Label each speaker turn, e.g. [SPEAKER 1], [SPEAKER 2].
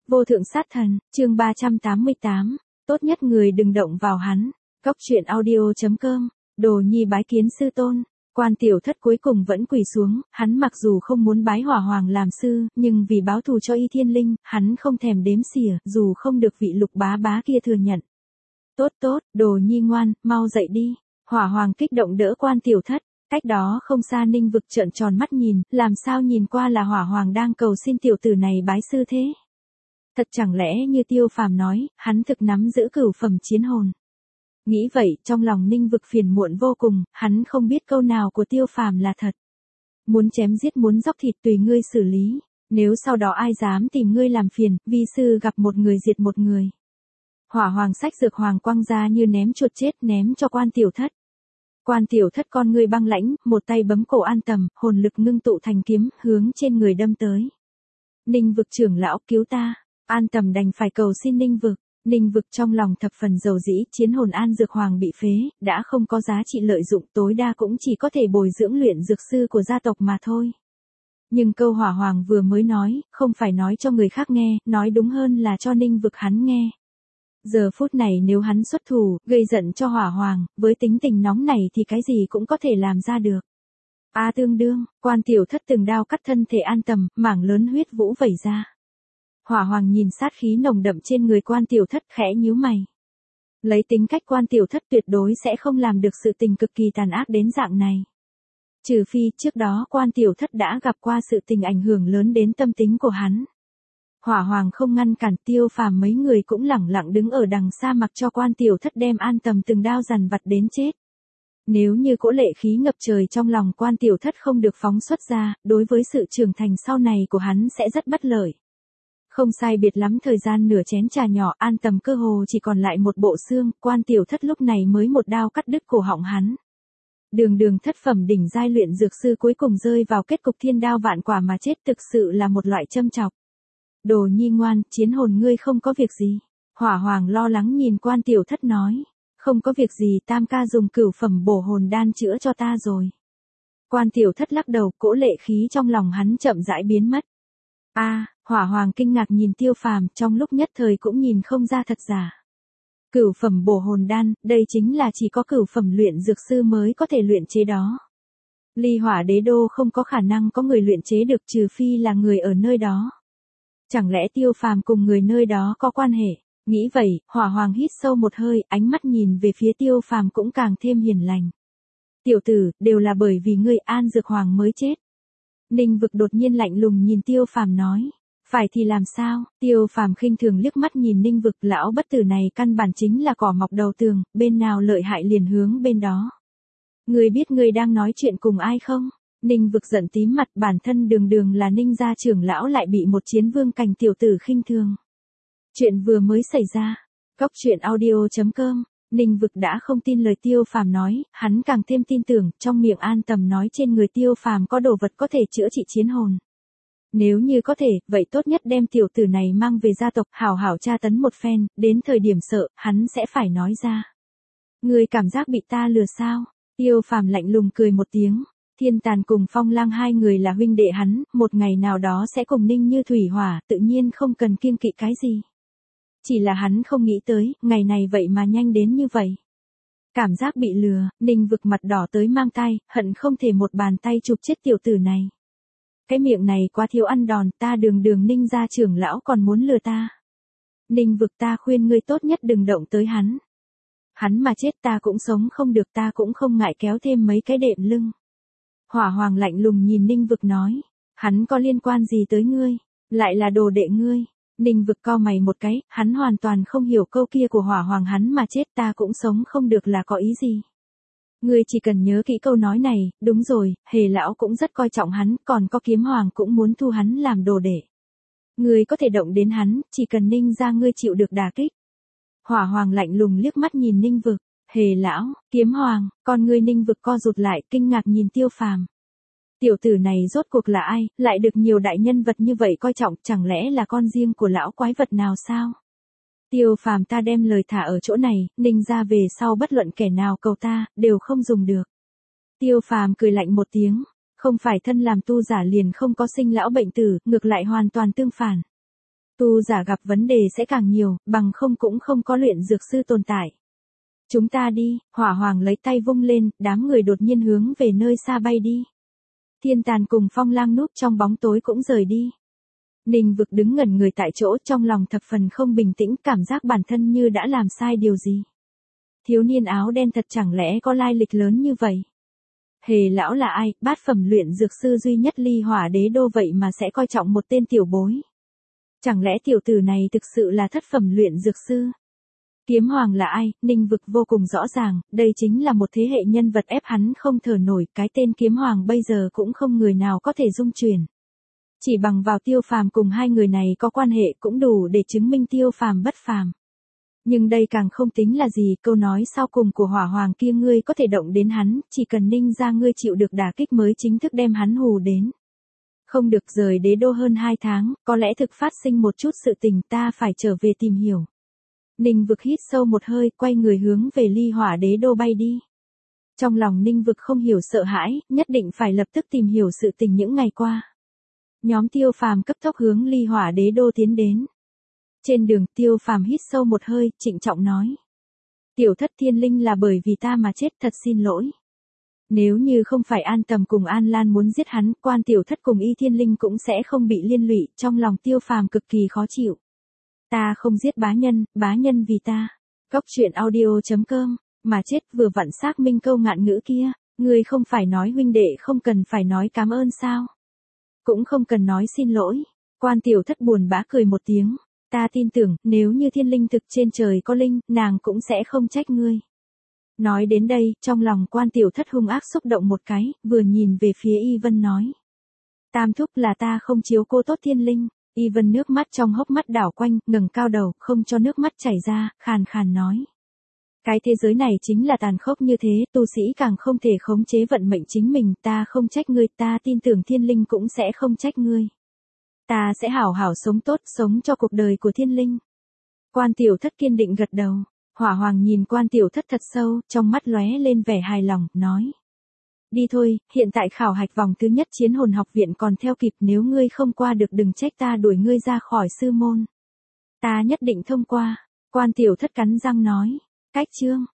[SPEAKER 1] Vô thượng sát thần, chương 388, tốt nhất người đừng động vào hắn. Góc truyện audio.com, Đồ Nhi bái kiến sư tôn. Quan tiểu thất cuối cùng vẫn quỳ xuống, hắn mặc dù không muốn bái Hỏa Hoàng làm sư, nhưng vì báo thù cho Y Thiên Linh, hắn không thèm đếm xỉa, dù không được vị Lục bá bá kia thừa nhận. Tốt tốt, Đồ Nhi ngoan, mau dậy đi. Hỏa Hoàng kích động đỡ quan tiểu thất. Cách đó không xa Ninh Vực trợn tròn mắt nhìn, làm sao nhìn qua là Hỏa Hoàng đang cầu xin tiểu tử này bái sư thế. Thật chẳng lẽ như Tiêu Phàm nói, hắn thực nắm giữ cửu phẩm chiến hồn. Nghĩ vậy, trong lòng Ninh Vực phiền muộn vô cùng, hắn không biết câu nào của Tiêu Phàm là thật. Muốn chém giết muốn dóc thịt tùy ngươi xử lý, nếu sau đó ai dám tìm ngươi làm phiền, vi sư gặp một người diệt một người. Hỏa Hoàng xách dược hoàng quăng ra như ném chuột chết ném cho quan tiểu thất. Quan tiểu thất con ngươi băng lãnh, một tay bấm cổ An Tầm, hồn lực ngưng tụ thành kiếm, hướng trên người đâm tới. Ninh Vực trưởng lão cứu ta. An Tầm đành phải cầu xin Ninh Vực. Ninh Vực trong lòng thập phần dầu dĩ, chiến hồn An Dược Hoàng bị phế, đã không có giá trị lợi dụng, tối đa cũng chỉ có thể bồi dưỡng luyện dược sư của gia tộc mà thôi. Nhưng câu Hỏa Hoàng vừa mới nói, không phải nói cho người khác nghe, nói đúng hơn là cho Ninh Vực hắn nghe. Giờ phút này nếu hắn xuất thủ, gây giận cho Hỏa Hoàng, với tính tình nóng này thì cái gì cũng có thể làm ra được. Tương đương, quan tiểu thất từng đao cắt thân thể An Tầm, mảng lớn huyết vũ vẩy ra. Hỏa Hoàng nhìn sát khí nồng đậm trên người quan tiểu thất khẽ nhíu mày. Lấy tính cách quan tiểu thất tuyệt đối sẽ không làm được sự tình cực kỳ tàn ác đến dạng này. Trừ phi trước đó quan tiểu thất đã gặp qua sự tình ảnh hưởng lớn đến tâm tính của hắn. Hỏa Hoàng không ngăn cản, Tiêu Phàm mấy người cũng lẳng lặng đứng ở đằng xa mặc cho quan tiểu thất đem An Tầm từng đao dằn vặt đến chết. Nếu như cỗ lệ khí ngập trời trong lòng quan tiểu thất không được phóng xuất ra, đối với sự trưởng thành sau này của hắn sẽ rất bất lợi. Không sai biệt lắm thời gian nửa chén trà nhỏ, An Tầm cơ hồ chỉ còn lại một bộ xương, quan tiểu thất lúc này mới một đao cắt đứt cổ họng hắn. Đường thất phẩm đỉnh giai luyện dược sư cuối cùng rơi vào kết cục thiên đao vạn quả mà chết, thực sự là một loại châm chọc. Đồ Nhi ngoan, chiến hồn ngươi không có việc gì. Hỏa Hoàng lo lắng nhìn quan tiểu thất nói. Không có việc gì, tam ca dùng cửu phẩm bổ hồn đan chữa cho ta rồi. Quan tiểu thất lắc đầu, cỗ lệ khí trong lòng hắn chậm rãi biến mất. Hỏa Hoàng kinh ngạc nhìn Tiêu Phàm, trong lúc nhất thời cũng nhìn không ra thật giả. Cửu phẩm bổ hồn đan, đây chính là chỉ có cửu phẩm luyện dược sư mới có thể luyện chế đó. Ly Hỏa Đế Đô không có khả năng có người luyện chế được trừ phi là người ở nơi đó. Chẳng lẽ Tiêu Phàm cùng người nơi đó có quan hệ? Nghĩ vậy, Hỏa Hoàng hít sâu một hơi, ánh mắt nhìn về phía Tiêu Phàm cũng càng thêm hiền lành. Tiểu tử, đều là bởi vì ngươi An Dược Hoàng mới chết. Ninh Vực đột nhiên lạnh lùng nhìn Tiêu Phàm nói. Phải thì làm sao? Tiêu Phàm khinh thường liếc mắt nhìn Ninh Vực, lão bất tử này căn bản chính là cỏ mọc đầu tường, bên nào lợi hại liền hướng bên đó. Ngươi biết ngươi đang nói chuyện cùng ai không? Ninh Vực giận tím mặt, bản thân đường là Ninh gia trưởng lão lại bị một chiến vương cảnh tiểu tử khinh thường. Chuyện vừa mới xảy ra. Góc truyện audio.com, Ninh Vực đã không tin lời Tiêu Phàm nói, hắn càng thêm tin tưởng, trong miệng An Tầm nói trên người Tiêu Phàm có đồ vật có thể chữa trị chiến hồn. Nếu như có thể, vậy tốt nhất đem tiểu tử này mang về gia tộc, hảo hảo tra tấn một phen, đến thời điểm sợ, hắn sẽ phải nói ra. Ngươi cảm giác bị ta lừa sao? Tiêu Phàm lạnh lùng cười một tiếng. Thiên Tàn cùng Phong Lang hai người là huynh đệ hắn, một ngày nào đó sẽ cùng Ninh như thủy hỏa, tự nhiên không cần kiêng kỵ cái gì. Chỉ là hắn không nghĩ tới, ngày này vậy mà nhanh đến như vậy. Cảm giác bị lừa, Ninh Vực mặt đỏ tới mang tay, hận không thể một bàn tay chụp chết tiểu tử này. Cái miệng này quá thiếu ăn đòn, ta đường Ninh gia trưởng lão còn muốn lừa ta. Ninh Vực, ta khuyên ngươi tốt nhất đừng động tới hắn. Hắn mà chết ta cũng sống không được, ta cũng không ngại kéo thêm mấy cái đệm lưng. Hỏa Hoàng lạnh lùng nhìn Ninh Vực nói. Hắn có liên quan gì tới ngươi? Lại là đồ đệ ngươi. Ninh Vực cau mày một cái, hắn hoàn toàn không hiểu câu kia của Hỏa Hoàng, hắn mà chết ta cũng sống không được là có ý gì. Ngươi chỉ cần nhớ kỹ câu nói này, đúng rồi, Hề lão cũng rất coi trọng hắn, còn có Kiếm Hoàng cũng muốn thu hắn làm đồ đệ. Ngươi có thể động đến hắn, chỉ cần Ninh gia ngươi chịu được đả kích. Hỏa Hoàng lạnh lùng liếc mắt nhìn Ninh Vực. Hề lão, Kiếm Hoàng, con ngươi Ninh Vực co rụt lại, kinh ngạc nhìn Tiêu Phàm. Tiểu tử này rốt cuộc là ai, lại được nhiều đại nhân vật như vậy coi trọng, chẳng lẽ là con riêng của lão quái vật nào sao? Tiêu Phàm, ta đem lời thả ở chỗ này, Ninh gia về sau bất luận kẻ nào cầu ta, đều không dùng được. Tiêu Phàm cười lạnh một tiếng, không phải thân làm tu giả liền không có sinh lão bệnh tử, ngược lại hoàn toàn tương phản. Tu giả gặp vấn đề sẽ càng nhiều, bằng không cũng không có luyện dược sư tồn tại. Chúng ta đi, Hỏa Hoàng lấy tay vung lên, đám người đột nhiên hướng về nơi xa bay đi. Thiên Tàn cùng Phong Lang núp trong bóng tối cũng rời đi. Ninh Vực đứng ngẩn người tại chỗ, trong lòng thập phần không bình tĩnh, cảm giác bản thân như đã làm sai điều gì. Thiếu niên áo đen thật chẳng lẽ có lai lịch lớn như vậy? Hề lão là ai, bát phẩm luyện dược sư duy nhất Ly Hỏa Đế đô vậy mà sẽ coi trọng một tên tiểu bối? Chẳng lẽ tiểu tử này thực sự là thất phẩm luyện dược sư? Kiếm Hoàng là ai? Ninh Vực vô cùng rõ ràng, đây chính là một thế hệ nhân vật ép hắn không thở nổi, cái tên Kiếm Hoàng bây giờ cũng không người nào có thể dung chuyển. Chỉ bằng vào Tiêu Phàm cùng hai người này có quan hệ cũng đủ để chứng minh Tiêu Phàm bất phàm. Nhưng đây càng không tính là gì, câu nói sau cùng của Hỏa Hoàng kia ngươi có thể động đến hắn, chỉ cần Ninh ra ngươi chịu được đả kích mới chính thức đem hắn hù đến. Không được, rời đế đô hơn 2 tháng, có lẽ thực phát sinh một chút sự tình, ta phải trở về tìm hiểu. Ninh Vực hít sâu một hơi, quay người hướng về Ly Hỏa Đế đô bay đi. Trong lòng Ninh Vực không hiểu sợ hãi, nhất định phải lập tức tìm hiểu sự tình những ngày qua. Nhóm Tiêu Phàm cấp tốc hướng Ly Hỏa Đế đô tiến đến. Trên đường, Tiêu Phàm hít sâu một hơi, trịnh trọng nói. Tiểu thất thiên linh là bởi vì ta mà chết, thật xin lỗi. Nếu như không phải An Tầm cùng An Lan muốn giết hắn, Quan tiểu thất cùng Y Thiên Linh cũng sẽ không bị liên lụy, trong lòng Tiêu Phàm cực kỳ khó chịu. Ta không giết bá nhân vì ta. Góc truyện audio.com, mà chết vừa vặn xác minh câu ngạn ngữ kia, ngươi không phải nói huynh đệ không cần phải nói cảm ơn sao? Cũng không cần nói xin lỗi. Quan tiểu thất buồn bã cười một tiếng, ta tin tưởng, nếu như thiên linh thực trên trời có linh, nàng cũng sẽ không trách ngươi. Nói đến đây, trong lòng Quan tiểu thất hung ác xúc động một cái, vừa nhìn về phía Y Vân nói. Tam thúc là ta không chiếu cô tốt thiên linh. Y Vân nước mắt trong hốc mắt đảo quanh, ngẩng cao đầu, không cho nước mắt chảy ra, khàn khàn nói. Cái thế giới này chính là tàn khốc như thế, tu sĩ càng không thể khống chế vận mệnh chính mình, ta không trách ngươi, ta tin tưởng thiên linh cũng sẽ không trách ngươi. Ta sẽ hảo hảo sống tốt, sống cho cuộc đời của thiên linh. Quan tiểu thất kiên định gật đầu. Hỏa Hoàng nhìn Quan tiểu thất thật sâu, trong mắt lóe lên vẻ hài lòng, nói. Đi thôi, hiện tại khảo hạch vòng thứ nhất Chiến Hồn học viện còn theo kịp, nếu ngươi không qua được đừng trách ta đuổi ngươi ra khỏi sư môn. Ta nhất định thông qua. Quan tiểu thất cắn răng nói. Cách chương.